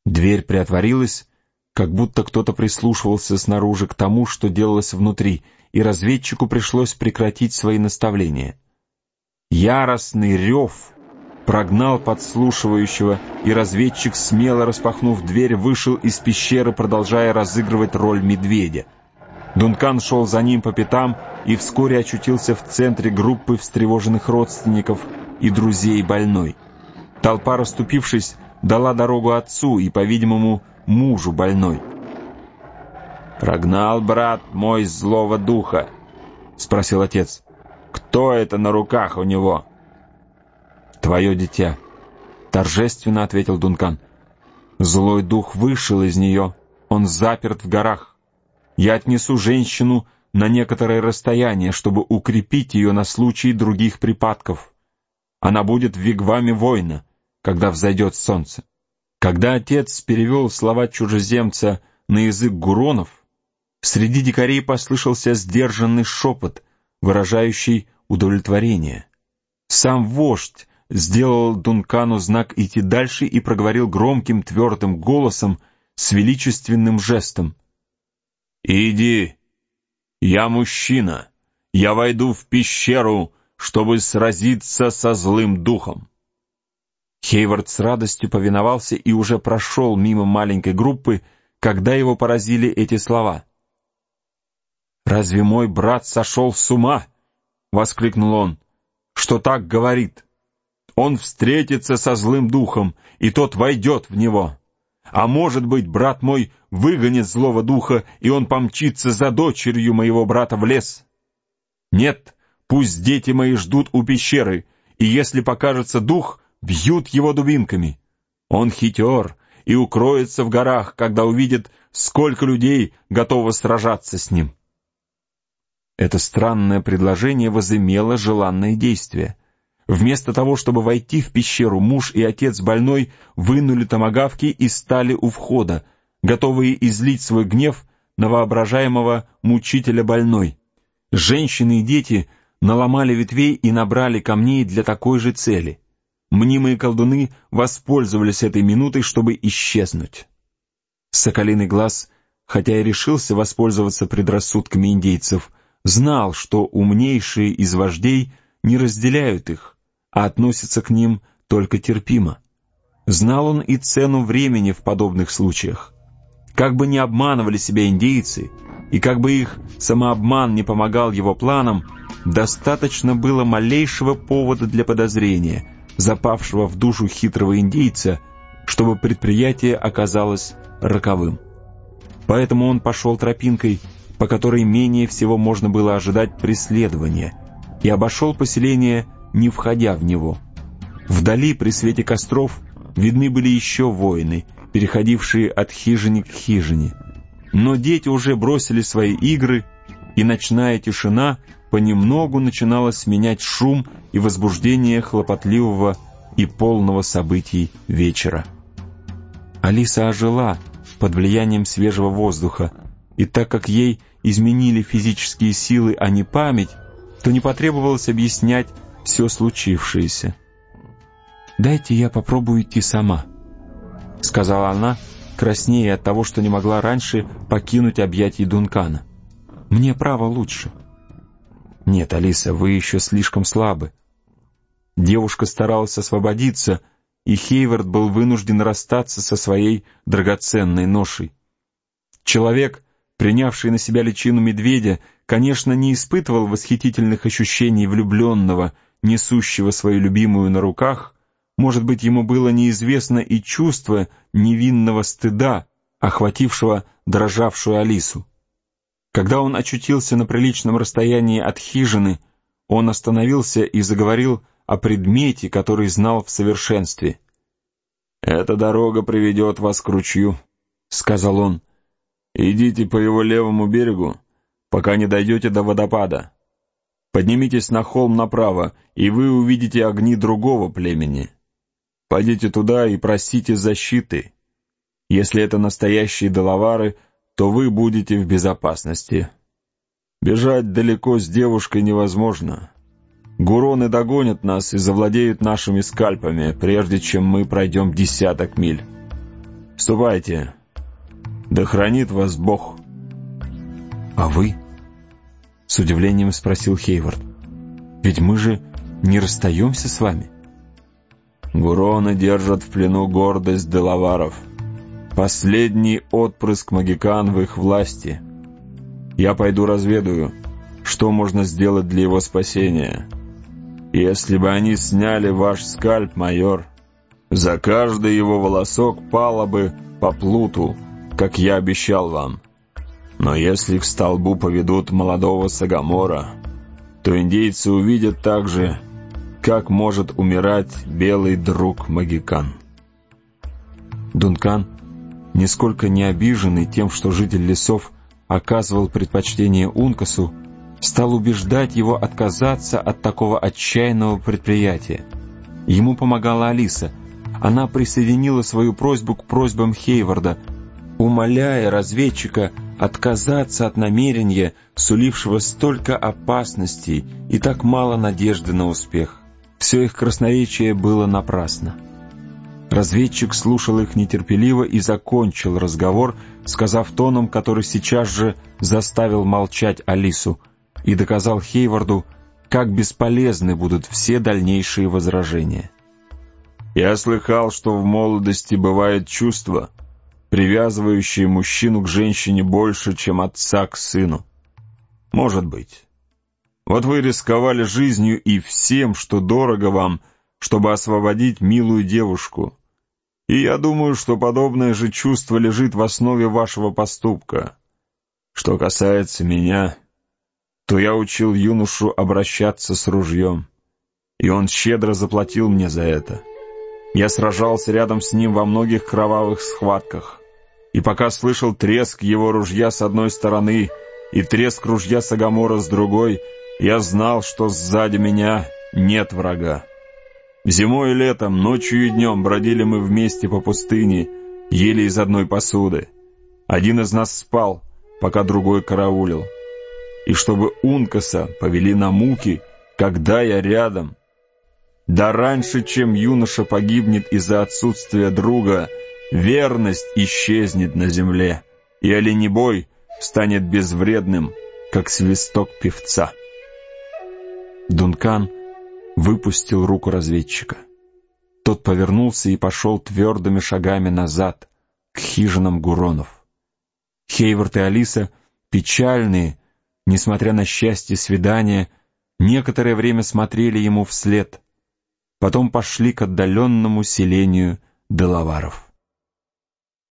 Дверь приотворилась, как будто кто-то прислушивался снаружи к тому, что делалось внутри, и разведчику пришлось прекратить свои наставления. Яростный рев прогнал подслушивающего, и разведчик, смело распахнув дверь, вышел из пещеры, продолжая разыгрывать роль медведя. Дункан шел за ним по пятам и вскоре очутился в центре группы встревоженных родственников и друзей больной. Толпа, расступившись, дала дорогу отцу и, по-видимому, мужу больной. «Прогнал, брат мой, злого духа?» — спросил отец. «Кто это на руках у него?» «Твое дитя», — торжественно ответил Дункан. «Злой дух вышел из нее, он заперт в горах. Я отнесу женщину на некоторое расстояние, чтобы укрепить ее на случай других припадков. Она будет в вигваме воина, когда взойдет солнце». Когда отец перевел слова чужеземца на язык гуронов, среди дикарей послышался сдержанный шепот, выражающий удовлетворение. Сам вождь сделал Дункану знак идти дальше и проговорил громким твердым голосом с величественным жестом. «Иди, я мужчина, я войду в пещеру, чтобы сразиться со злым духом». Хейвард с радостью повиновался и уже прошел мимо маленькой группы, когда его поразили эти слова. «Разве мой брат сошел с ума?» — воскликнул он. «Что так говорит? Он встретится со злым духом, и тот войдет в него. А может быть, брат мой выгонит злого духа, и он помчится за дочерью моего брата в лес? Нет, пусть дети мои ждут у пещеры, и если покажется дух, бьют его дубинками. Он хитер и укроется в горах, когда увидит, сколько людей готово сражаться с ним». Это странное предложение возымело желанное действие. Вместо того, чтобы войти в пещеру, муж и отец больной вынули томагавки и стали у входа, готовые излить свой гнев на воображаемого мучителя больной. Женщины и дети наломали ветвей и набрали камней для такой же цели. Мнимые колдуны воспользовались этой минутой, чтобы исчезнуть. Соколиный глаз, хотя и решился воспользоваться предрассудками индейцев, знал, что умнейшие из вождей не разделяют их, а относятся к ним только терпимо. Знал он и цену времени в подобных случаях. Как бы ни обманывали себя индейцы, и как бы их самообман не помогал его планам, достаточно было малейшего повода для подозрения, запавшего в душу хитрого индейца, чтобы предприятие оказалось роковым. Поэтому он пошел тропинкой, по которой менее всего можно было ожидать преследования, и обошел поселение, не входя в него. Вдали, при свете костров, видны были еще воины, переходившие от хижины к хижине. Но дети уже бросили свои игры, и ночная тишина понемногу начинала сменять шум и возбуждение хлопотливого и полного событий вечера. Алиса ожила под влиянием свежего воздуха, и так как ей изменили физические силы, а не память, то не потребовалось объяснять все случившееся. «Дайте я попробую идти сама», — сказала она, краснея от того, что не могла раньше покинуть объятий Дункана. «Мне право лучше». «Нет, Алиса, вы еще слишком слабы». Девушка старалась освободиться, и Хейвард был вынужден расстаться со своей драгоценной ношей. Человек, принявший на себя личину медведя, конечно, не испытывал восхитительных ощущений влюбленного, несущего свою любимую на руках. Может быть, ему было неизвестно и чувство невинного стыда, охватившего дрожавшую Алису. Когда он очутился на приличном расстоянии от хижины, он остановился и заговорил о предмете, который знал в совершенстве. «Эта дорога приведет вас к ручью», — сказал он. «Идите по его левому берегу, пока не дойдете до водопада. Поднимитесь на холм направо, и вы увидите огни другого племени. Пойдите туда и просите защиты. Если это настоящие делавары, то вы будете в безопасности. Бежать далеко с девушкой невозможно. Гуроны догонят нас и завладеют нашими скальпами, прежде чем мы пройдем 10 миль. Ступайте. Да хранит вас Бог. А вы? С удивлением спросил Хейвард. Ведь мы же не расстаемся с вами. Гуроны держат в плену гордость делаваров. Последний отпрыск магикан в их власти. Я пойду разведаю, что можно сделать для его спасения. Если бы они сняли ваш скальп, майор, за каждый его волосок пало бы по плуту, как я обещал вам. Но если к столбу поведут молодого Сагамора, то индейцы увидят также, как может умирать белый друг магикан. Дункан, нисколько не обиженный тем, что житель лесов оказывал предпочтение Ункасу, стал убеждать его отказаться от такого отчаянного предприятия. Ему помогала Алиса. Она присоединила свою просьбу к просьбам Хейварда, умоляя разведчика отказаться от намерения, сулившего столько опасностей и так мало надежды на успех. Все их красноречие было напрасно. Разведчик слушал их нетерпеливо и закончил разговор, сказав тоном, который сейчас же заставил молчать Алису, и доказал Хейварду, как бесполезны будут все дальнейшие возражения. «Я слыхал, что в молодости бывает чувство, привязывающее мужчину к женщине больше, чем отца к сыну. Может быть. Вот вы рисковали жизнью и всем, что дорого вам, чтобы освободить милую девушку. И я думаю, что подобное же чувство лежит в основе вашего поступка. Что касается меня, то я учил юношу обращаться с ружьем, и он щедро заплатил мне за это. Я сражался рядом с ним во многих кровавых схватках, и пока слышал треск его ружья с одной стороны и треск ружья Сагамора с другой, я знал, что сзади меня нет врага. Зимой и летом, ночью и днем бродили мы вместе по пустыне, ели из одной посуды. Один из нас спал, пока другой караулил. И чтобы Ункаса повели на муки, когда я рядом. Да раньше, чем юноша погибнет из-за отсутствия друга, верность исчезнет на земле, и оленебой станет безвредным, как свисток певца. Дункан выпустил руку разведчика. Тот повернулся и пошел твердыми шагами назад, к хижинам Гуронов. Хейвард и Алиса, печальные, несмотря на счастье свидания, некоторое время смотрели ему вслед, потом пошли к отдаленному селению делаваров.